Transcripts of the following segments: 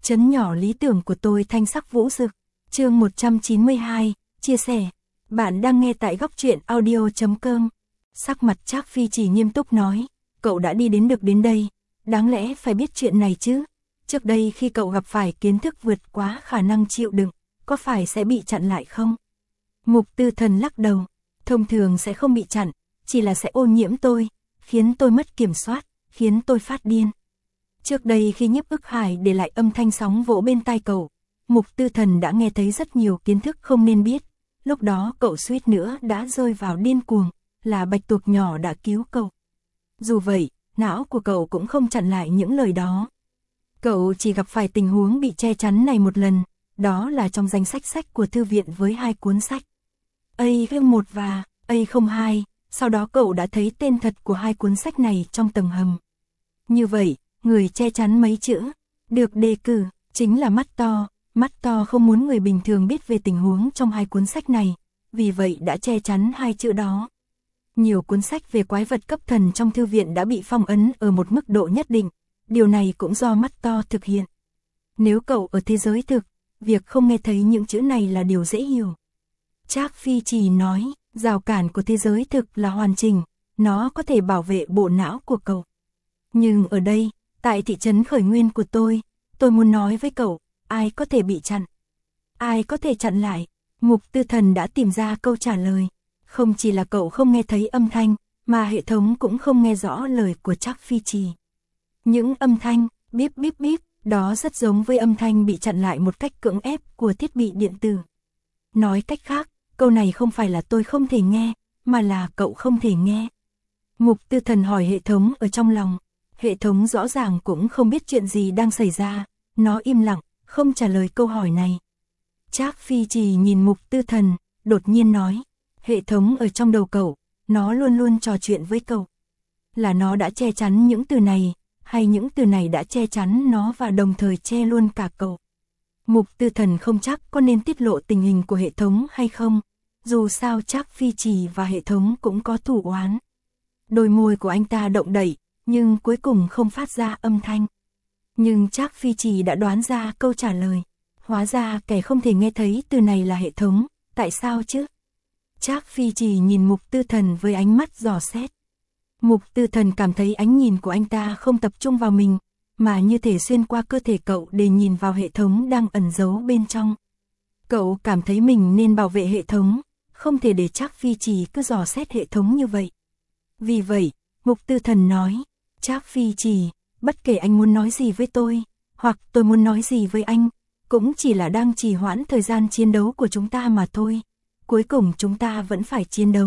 Trấn nhỏ lý tưởng của tôi thanh sắc vũ rực. Chương 192, chia sẻ. Bạn đang nghe tại góc truyện audio.com. Sắc mặt Trác Phi Chỉ nghiêm túc nói, cậu đã đi được đến đây, đáng lẽ phải biết chuyện này chứ. Trước đây khi cậu gặp phải kiến thức vượt quá khả năng chịu đựng, có phải sẽ bị chặn lại không? Mục Tư Thần lắc đầu, thông thường sẽ không bị chặn, chỉ là sẽ ô nhiễm tôi, khiến tôi mất kiểm soát, khiến tôi phát điên. Trước đây khi Nhiếp Ức Hải để lại âm thanh sóng vỗ bên tai cậu, Mục Tư Thần đã nghe thấy rất nhiều kiến thức không nên biết, lúc đó cậu suýt nữa đã rơi vào điên cuồng, là bạch tuộc nhỏ đã cứu cậu. Dù vậy, não của cậu cũng không chặn lại những lời đó. Cậu chỉ gặp phải tình huống bị che chắn này một lần, đó là trong danh sách của thư viện với 2 cuốn sách. A01 và A02, sau đó cậu đã thấy tên thật của 2 cuốn sách này trong tầng hầm. Như vậy, người che chắn mấy chữ, được đề cử, chính là Mắt to không muốn người bình thường biết về tình huống trong 2 cuốn sách này, vì vậy đã che chắn 2 chữ đó. Nhiều cuốn sách về quái vật cấp thần trong thư viện đã bị phong ấn ở một mức độ nhất định, điều này cũng do Mắt to thực hiện. Nếu cậu ở thế giới thực, việc không nghe thấy những chữ này là điều dễ hiểu. Trác Phi Chỉ nói, rào cản của thế giới thực là hoàn chỉnh, nó có thể bảo vệ bộ não của cậu. Nhưng ở đây, tại thị trấn khởi nguyên của tôi muốn nói với cậu, ai có thể bị chặn? Ai có thể chặn lại? Mục Tư Thần đã tìm ra câu trả lời. Không chỉ là cậu không nghe thấy âm thanh, mà hệ thống cũng không nghe rõ lời của Trác Phi Chỉ. Những âm thanh, bíp bíp bíp, đó rất giống với âm thanh bị chặn lại một cách cưỡng ép của thiết bị điện tử. Nói cách khác, câu này không phải là tôi không thể nghe, mà là cậu không thể nghe. Mục Tư Thần hỏi hệ thống ở trong lòng. Hệ thống rõ ràng cũng không biết chuyện gì đang xảy ra, nó im lặng, không trả lời câu hỏi này. Trác Phi Chỉ nhìn Mục Tư Thần, đột nhiên nói, hệ thống ở trong đầu cậu, nó luôn luôn trò chuyện với cậu. Là nó đã che chắn những từ này, hay những từ này đã che chắn nó và đồng thời che luôn cả cậu? Mục Tư Thần không chắc có nên tiết lộ tình hình của hệ thống hay không, dù sao Trác Phi Chỉ và hệ thống cũng có thù oán. Đôi môi của anh ta động đậy, nhưng cuối cùng không phát ra âm thanh. Nhưng Trác Phi Chỉ đã đoán ra câu trả lời. Hóa ra kẻ không thể nghe thấy từ này là hệ thống, tại sao chứ? Trác Phi Chỉ nhìn Mục Tư Thần với ánh mắt dò xét. Mục Tư Thần cảm thấy ánh nhìn của anh ta không tập trung vào mình, mà như thể xuyên qua cơ thể cậu để nhìn vào hệ thống đang ẩn giấu bên trong. Cậu cảm thấy mình nên bảo vệ hệ thống, không thể để Trác Phi Chỉ cứ dò xét hệ thống như vậy. Vì vậy, Mục Tư Thần nói, Trác Phi Chỉ, bất kể anh muốn nói gì với tôi, hoặc tôi muốn nói gì với anh, cũng chỉ là đang trì hoãn thời gian chiến đấu của chúng ta mà thôi. Cuối cùng chúng ta vẫn phải chiến đấu.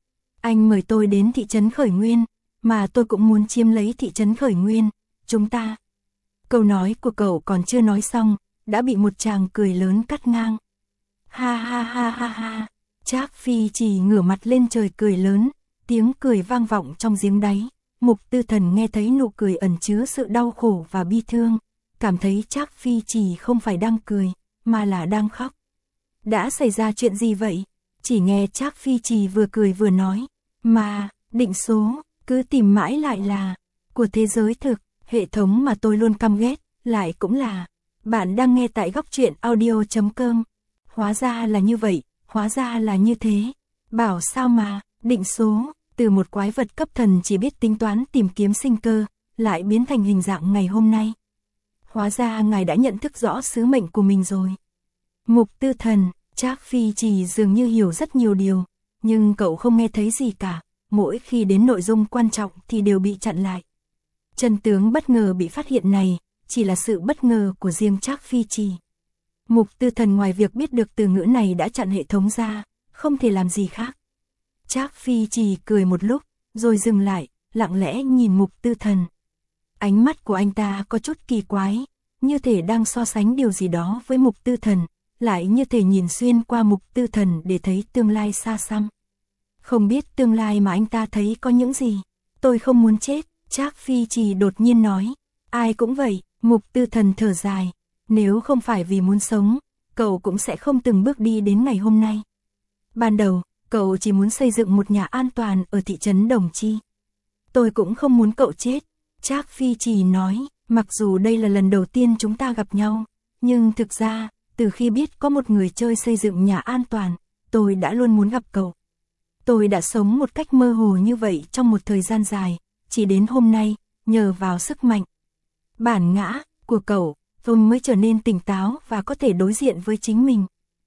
Anh mời tôi đến thị trấn Khởi Nguyên, mà tôi cũng muốn chiếm lấy thị trấn Khởi Nguyên, chúng ta. Câu nói của cậu còn chưa nói xong, đã bị một tràng cười lớn cắt ngang. Ha ha ha ha ha, Trác Phi Chỉ ngửa mặt lên trời cười lớn, tiếng cười vang vọng trong giếng đáy. Mục Tư Thần nghe thấy nụ cười ẩn chứa sự đau khổ và bi thương, cảm thấy Trác Phi Chỉ không phải đang cười, mà là đang khóc. Đã xảy ra chuyện gì vậy? Chỉ nghe Trác Phi Chỉ vừa cười vừa nói, mà, định số, cứ tìm mãi lại là, của thế giới thực, hệ thống mà tôi luôn căm ghét, lại cũng là. Bạn đang nghe tại góc truyện audio.com. Hóa ra là như vậy, hóa ra là như thế. Bảo sao mà, định số, từ một quái vật cấp thần chỉ biết tính toán tìm kiếm sinh cơ, lại biến thành hình dạng ngày hôm nay. Hóa ra ngài đã nhận thức rõ sứ mệnh của mình rồi. Mục Tư Thần, Trác Phi Chỉ dường như hiểu rất nhiều điều, nhưng cậu không nghe thấy gì cả, mỗi khi đến nội dung quan trọng thì đều bị chặn lại. Chân tướng bất ngờ bị phát hiện này, chỉ là sự bất ngờ của riêng Trác Phi Chỉ. Mục Tư Thần ngoài việc biết được từ ngữ này đã chặn hệ thống ra, không thể làm gì khác. Trác Phi Chỉ cười một lúc, rồi dừng lại, lặng lẽ nhìn Mục Tư Thần. Ánh mắt của anh ta có chút kỳ quái, như thể đang so sánh điều gì đó với Mục Tư Thần, lại như thể nhìn xuyên qua Mục Tư Thần để thấy tương lai xa xăm. Không biết tương lai mà anh ta thấy có những gì. Tôi không muốn chết, Trác Phi Chỉ đột nhiên nói. Ai cũng vậy, Mục Tư Thần thở dài. Nếu không phải vì muốn sống, cậu cũng sẽ không từng bước đi đến ngày hôm nay. Ban đầu, cậu chỉ muốn xây dựng một nhà an toàn ở thị trấn Đồng Chi. Tôi cũng không muốn cậu chết, Trác Phi Chỉ nói, Mặc dù đây là lần đầu tiên chúng ta gặp nhau, nhưng thực ra, từ khi biết có một người chơi xây dựng nhà an toàn, tôi đã luôn muốn gặp cậu. Tôi đã sống một cách mơ hồ như vậy trong một thời gian dài, chỉ đến hôm nay, nhờ vào sức mạnh bản ngã của cậu, tôi mới trở nên tỉnh táo và có thể đối diện với chính mình.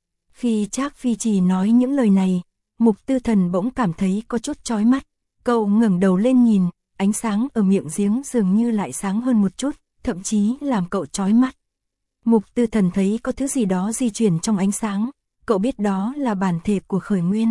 Khi Trác Phi Trì nói những lời này, Mục Tư Thần bỗng cảm thấy có chút chói mắt. Cậu ngẩng đầu lên nhìn, ánh sáng ở miệng giếng dường như lại sáng hơn một chút, thậm chí làm cậu chói mắt. Mục Tư Thần thấy có thứ gì đó di chuyển trong ánh sáng, cậu biết đó là bản thể của Khởi Nguyên.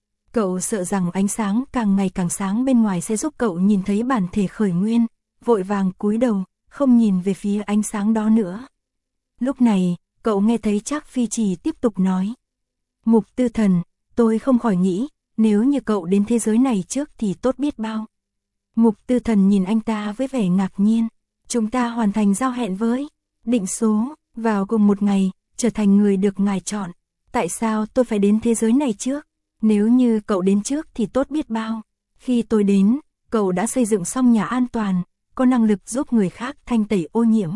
Cậu sợ rằng ánh sáng càng ngày càng sáng bên ngoài sẽ giúp cậu nhìn thấy bản thể Khởi Nguyên, vội vàng cúi đầu, không nhìn về phía ánh sáng đó nữa. Lúc này, cậu nghe thấy Trác Phi Trì tiếp tục nói. Mục Tư Thần, tôi không khỏi nghĩ, nếu như cậu đến thế giới này trước thì tốt biết bao. Mục Tư Thần nhìn anh ta với vẻ ngạc nhiên. Chúng ta hoàn thành giao hẹn với định số, vào cùng một ngày, trở thành người được ngài chọn. Tại sao tôi phải đến thế giới này trước? Nếu như cậu đến trước thì tốt biết bao. Khi tôi đến, cậu đã xây dựng xong nhà an toàn, có năng lực giúp người khác thanh tẩy ô nhiễm.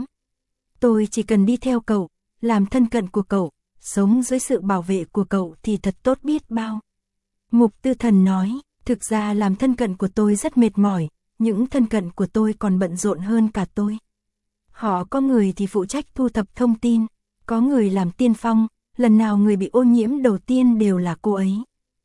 Tôi chỉ cần đi theo cậu, làm thân cận của cậu, sống dưới sự bảo vệ của cậu thì thật tốt biết bao. Mục Tư Thần nói, thực ra làm thân cận của tôi rất mệt mỏi, những thân cận của tôi còn bận rộn hơn cả tôi. Họ có người thì phụ trách thu thập thông tin, có người làm tiên phong, lần nào người bị ô nhiễm đầu tiên đều là cô ấy.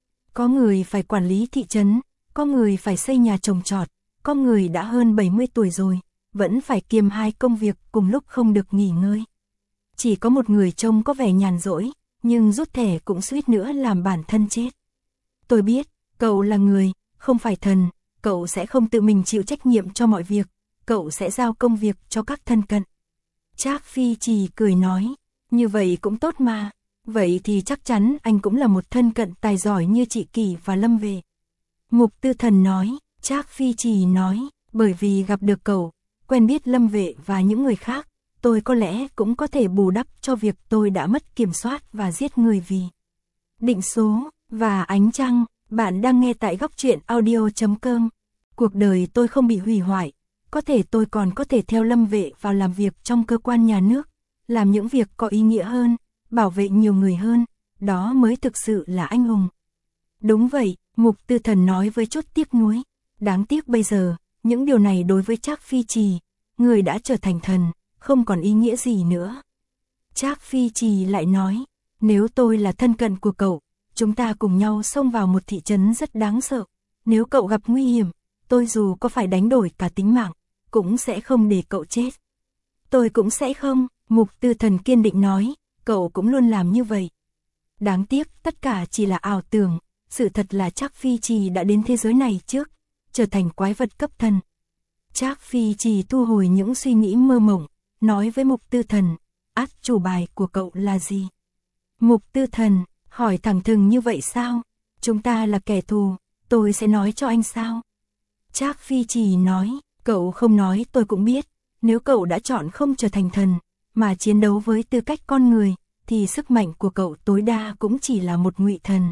Có người phải quản lý thị trấn, có người phải xây nhà trồng trọt, có người đã hơn 70 tuổi rồi, vẫn phải kiêm 2 công việc cùng lúc không được nghỉ ngơi. Chỉ có một người trông có vẻ nhàn rỗi, nhưng rút thẻ cũng suýt nữa làm bản thân chết. Tôi biết, cậu là người, không phải thần, cậu sẽ không tự mình chịu trách nhiệm cho mọi việc, cậu sẽ giao công việc cho các thân cận. Trác Phi Trì cười nói, như vậy cũng tốt mà, vậy thì chắc chắn anh cũng là một thân cận tài giỏi như chị Kỳ và Lâm Vệ. Mục Tư Thần nói, Trác Phi Trì nói, bởi vì gặp được cậu, quen biết Lâm Vệ và những người khác, tôi có lẽ cũng có thể bù đắp cho việc tôi đã mất kiểm soát và giết người vì định số và ánh trăng. Bạn đang nghe tại góc truyện audio.com. Cuộc đời tôi không bị hủy hoại, có thể tôi còn có thể theo Lâm Vệ vào làm việc trong cơ quan nhà nước, làm những việc có ý nghĩa hơn, bảo vệ nhiều người hơn, đó mới thực sự là anh hùng. Đúng vậy, Mục Tư Thần nói với chút tiếc nuối. Đáng tiếc bây giờ, những điều này đối với Trác Phi Trì, người đã trở thành thần, không còn ý nghĩa gì nữa. Trác Phi Trì lại nói, nếu tôi là thân cận của cậu, chúng ta cùng nhau xông vào một thị trấn rất đáng sợ. Nếu cậu gặp nguy hiểm, tôi dù có phải đánh đổi cả tính mạng, cũng sẽ không để cậu chết. Tôi cũng sẽ không, Mục Tư Thần kiên định nói, cậu cũng luôn làm như vậy. Đáng tiếc tất cả chỉ là ảo tưởng, sự thật là Trác Phi Trì đã đến thế giới này trước, trở thành quái vật cấp thần. Trác Phi Trì thu hồi những suy nghĩ mơ mộng, nói với Mục Tư Thần, át chủ bài của cậu là gì? Mục Tư Thần hỏi thẳng thừng như vậy sao? Chúng ta là kẻ thù, tôi sẽ nói cho anh sao? Trác Phi Trì nói, cậu không nói tôi cũng biết, nếu cậu đã chọn không trở thành thần, mà chiến đấu với tư cách con người, thì sức mạnh của cậu tối đa cũng chỉ là một ngụy thần.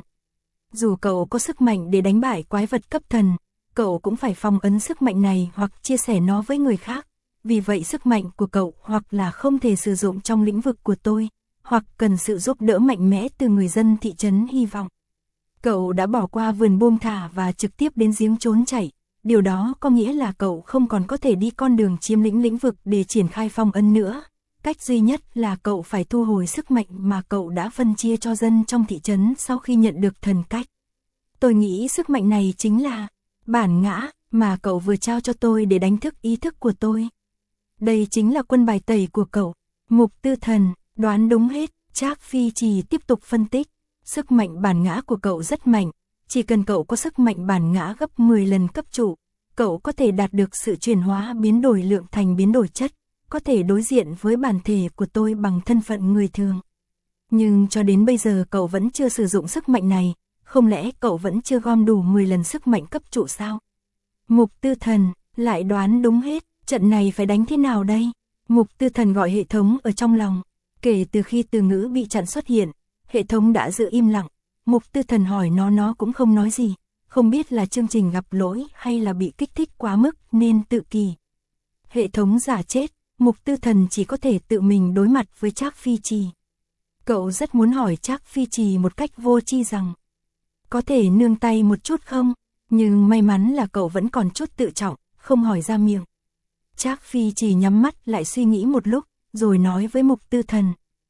Dù cậu có sức mạnh để đánh bại quái vật cấp thần, cậu cũng phải phong ấn sức mạnh này hoặc chia sẻ nó với người khác. Vì vậy sức mạnh của cậu hoặc là không thể sử dụng trong lĩnh vực của tôi, hoặc cần sự giúp đỡ mạnh mẽ từ người dân thị trấn hy vọng. Cậu đã bỏ qua vườn buông thả và trực tiếp đến giếng trốn chạy. Điều đó có nghĩa là cậu không còn có thể đi con đường chiếm lĩnh lĩnh vực để triển khai phong ấn nữa. Cách duy nhất là cậu phải thu hồi sức mạnh mà cậu đã phân chia cho dân trong thị trấn sau khi nhận được thần cách. Tôi nghĩ sức mạnh này chính là bản ngã mà cậu vừa trao cho tôi để đánh thức ý thức của tôi. Đây chính là quân bài tẩy của cậu. Mục Tư Thần đoán đúng hết. Trác Phi Trì tiếp tục phân tích. Sức mạnh bản ngã của cậu rất mạnh. Chỉ cần cậu có sức mạnh bản ngã gấp 10 lần cấp chủ, cậu có thể đạt được sự chuyển hóa biến đổi lượng thành biến đổi chất, có thể đối diện với bản thể của tôi bằng thân phận người thường. Nhưng cho đến bây giờ cậu vẫn chưa sử dụng sức mạnh này, không lẽ cậu vẫn chưa gom đủ 10 lần sức mạnh cấp trụ sao? Mục Tư Thần lại đoán đúng hết, trận này phải đánh thế nào đây? Mục Tư Thần gọi hệ thống ở trong lòng. Kể từ khi từ ngữ bị chặn xuất hiện, hệ thống đã giữ im lặng. Mục Tư Thần hỏi nó cũng không nói gì, không biết là chương trình gặp lỗi hay là bị kích thích quá mức nên tự kỳ. Hệ thống giả chết, Mục Tư Thần chỉ có thể tự mình đối mặt với Trác Phi Trì. Cậu rất muốn hỏi Trác Phi Trì một cách vô tri rằng có thể nương tay một chút không, nhưng may mắn là cậu vẫn còn chút tự trọng, không hỏi ra miệng. Trác Phi Trì nhắm mắt lại suy nghĩ một lúc, rồi nói với Mục Tư Thần.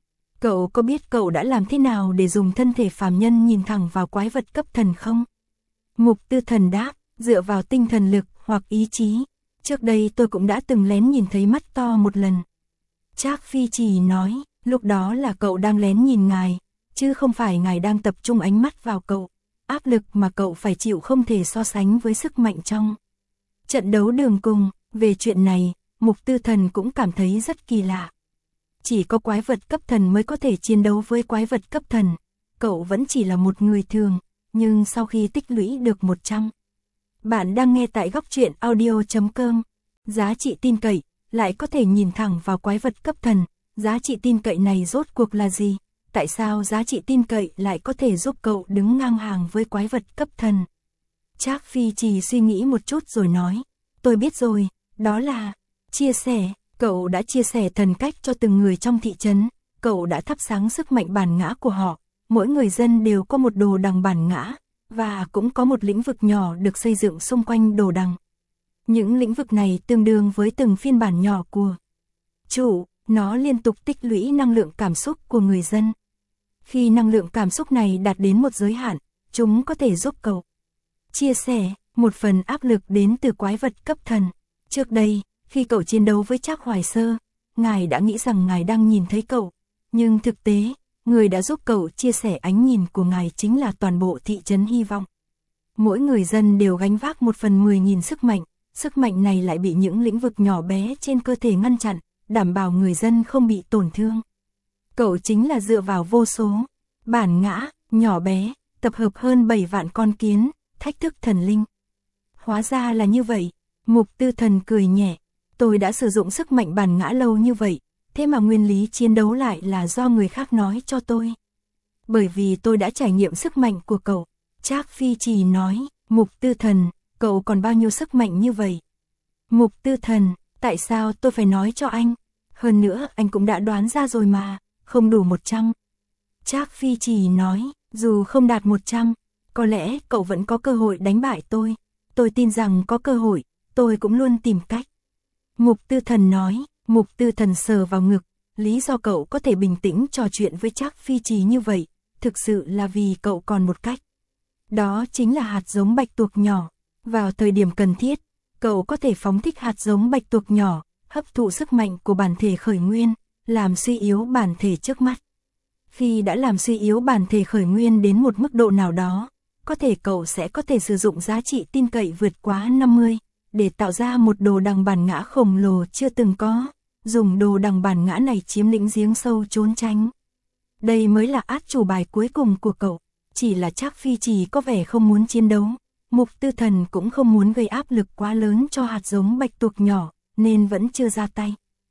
Cậu có biết cậu đã làm thế nào để dùng thân thể phàm nhân nhìn thẳng vào quái vật cấp thần không? Mục Tư Thần đáp, dựa vào tinh thần lực hoặc ý chí. Trước đây tôi cũng đã từng lén nhìn thấy mắt to một lần. Trác Phi Trì nói, lúc đó là cậu đang lén nhìn ngài, chứ không phải ngài đang tập trung ánh mắt vào cậu. Áp lực mà cậu phải chịu không thể so sánh với sức mạnh trong trận đấu đường cùng. Về chuyện này, Mục Tư Thần cũng cảm thấy rất kỳ lạ. Chỉ có quái vật cấp thần mới có thể chiến đấu với quái vật cấp thần. Cậu vẫn chỉ là một người thường, nhưng sau khi tích lũy được 100. Bạn đang nghe tại Góc Truyện Audio.com. Giá trị tin cậy, lại có thể nhìn thẳng vào quái vật cấp thần. Giá trị tin cậy này rốt cuộc là gì? Tại sao giá trị tin cậy lại có thể giúp cậu đứng ngang hàng với quái vật cấp thần? Trác Phi Trì suy nghĩ một chút rồi nói, tôi biết rồi, đó là chia sẻ. Cậu đã chia sẻ thần cách cho từng người trong thị trấn, cậu đã thắp sáng sức mạnh bản ngã của họ. Mỗi người dân đều có một đồ đằng bản ngã, và cũng có một lĩnh vực nhỏ được xây dựng xung quanh đồ đằng. Những lĩnh vực này tương đương với từng phiên bản nhỏ của chủ, nó liên tục tích lũy năng lượng cảm xúc của người dân. Khi năng lượng cảm xúc này đạt đến một giới hạn, chúng có thể giúp cậu chia sẻ một phần áp lực đến từ quái vật cấp thần. Trước đây, khi cậu chiến đấu với Trác Hoài Sơ, ngài đã nghĩ rằng ngài đang nhìn thấy cậu, nhưng thực tế, người đã giúp cậu chia sẻ ánh nhìn của ngài chính là toàn bộ thị trấn hy vọng. Mỗi người dân đều gánh vác 1/10.000 sức mạnh này lại bị những lĩnh vực nhỏ bé trên cơ thể ngăn chặn, đảm bảo người dân không bị tổn thương. Cậu chính là dựa vào vô số bản ngã nhỏ bé, tập hợp hơn 7 vạn con kiến, thách thức thần linh. Hóa ra là như vậy. Mục Tư Thần cười nhẹ, tôi đã sử dụng sức mạnh bản ngã lâu như vậy, thế mà nguyên lý chiến đấu lại là do người khác nói cho tôi. Bởi vì tôi đã trải nghiệm sức mạnh của cậu. Trác Phi Trì nói, Mục Tư Thần, cậu còn bao nhiêu sức mạnh như vậy? Mục Tư Thần, tại sao tôi phải nói cho anh? Hơn nữa anh cũng đã đoán ra rồi mà, không đủ 100. Trác Phi Trì nói, dù không đạt 100, có lẽ cậu vẫn có cơ hội đánh bại tôi. Tôi tin rằng có cơ hội, tôi cũng luôn tìm cách. Mục Tư Thần nói, Mục Tư Thần sờ vào ngực, lý do cậu có thể bình tĩnh trò chuyện với Trác Phi Trì như vậy, thực sự là vì cậu còn một cách. Đó chính là hạt giống bạch tuộc nhỏ. Vào thời điểm cần thiết, cậu có thể phóng thích hạt giống bạch tuộc nhỏ, hấp thụ sức mạnh của bản thể khởi nguyên, làm suy yếu bản thể trước mắt. Khi đã làm suy yếu bản thể khởi nguyên đến một mức độ nào đó, có thể cậu sẽ có thể sử dụng giá trị tin cậy vượt quá 50, để tạo ra một đồ đằng bản ngã khổng lồ chưa từng có, dùng đồ đằng bản ngã này chiếm lĩnh giếng sâu trốn tránh. Đây mới là át chủ bài cuối cùng của cậu. Chỉ là Trác Phi Trì có vẻ không muốn chiến đấu, Mục Tư Thần cũng không muốn gây áp lực quá lớn cho hạt giống bạch tuộc nhỏ, nên vẫn chưa ra tay.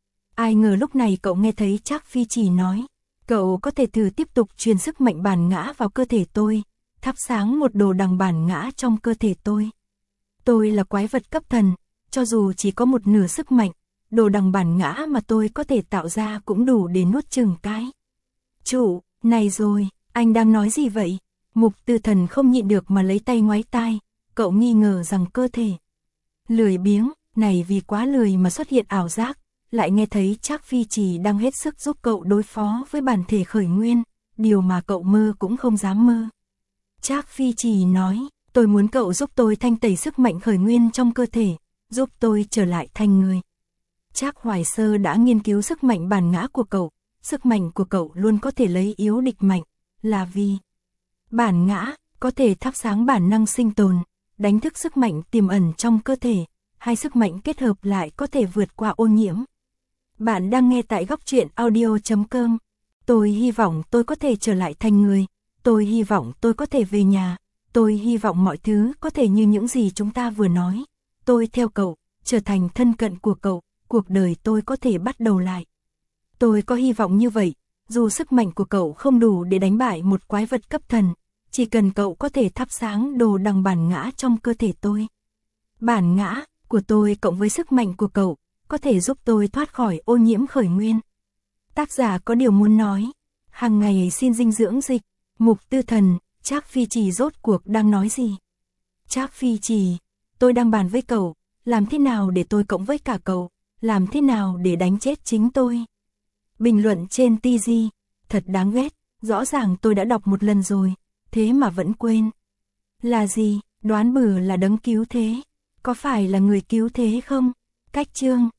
Ai ngờ lúc này cậu nghe thấy Trác Phi Trì nói, cậu có thể thử tiếp tục truyền sức mạnh bản ngã vào cơ thể tôi, thắp sáng một đồ đằng bản ngã trong cơ thể tôi. Tôi là quái vật cấp thần, cho dù chỉ có một nửa sức mạnh, đồ đằng bản ngã mà tôi có thể tạo ra cũng đủ để nuốt chửng cái. Chủ, này rồi, anh đang nói gì vậy? Mục Tư Thần không nhịn được mà lấy tay ngoáy tai, cậu nghi ngờ rằng cơ thể lười biếng này vì quá lười mà xuất hiện ảo giác, lại nghe thấy Trác Phi Trì đang hết sức giúp cậu đối phó với bản thể khởi nguyên, điều mà cậu mơ cũng không dám mơ. Trác Phi Trì nói, tôi muốn cậu giúp tôi thanh tẩy sức mạnh khởi nguyên trong cơ thể, giúp tôi trở lại thành người. Trác Hoài Sơ đã nghiên cứu sức mạnh bản ngã của cậu, sức mạnh của cậu luôn có thể lấy yếu địch mạnh, là vì bản ngã có thể thắp sáng bản năng sinh tồn, đánh thức sức mạnh tiềm ẩn trong cơ thể, hai sức mạnh kết hợp lại có thể vượt qua ô nhiễm. Bạn đang nghe tại Góc Truyện Audio.com. Tôi hy vọng tôi có thể trở lại thành người, tôi hy vọng tôi có thể về nhà, tôi hy vọng mọi thứ có thể như những gì chúng ta vừa nói. Tôi theo cậu, trở thành thân cận của cậu, cuộc đời tôi có thể bắt đầu lại. Tôi có hy vọng như vậy, dù sức mạnh của cậu không đủ để đánh bại một quái vật cấp thần, chỉ cần cậu có thể thắp sáng đồ đằng bản ngã trong cơ thể tôi. Bản ngã của tôi cộng với sức mạnh của cậu có thể giúp tôi thoát khỏi ô nhiễm khởi nguyên. Tác giả có điều muốn nói. Hàng ngày xin dinh dưỡng dịch. Mục Tư Thần, Trác Phi Trì rốt cuộc đang nói gì? Trác Phi Trì, tôi đang bàn với cậu, làm thế nào để tôi cộng với cả cậu, làm thế nào để đánh chết chính tôi? Bình luận trên TG, thật đáng ghét, rõ ràng tôi đã đọc một lần rồi, thế mà vẫn quên. Là gì? Đoán bừa là đấng cứu thế. Có phải là người cứu thế không? Cách chương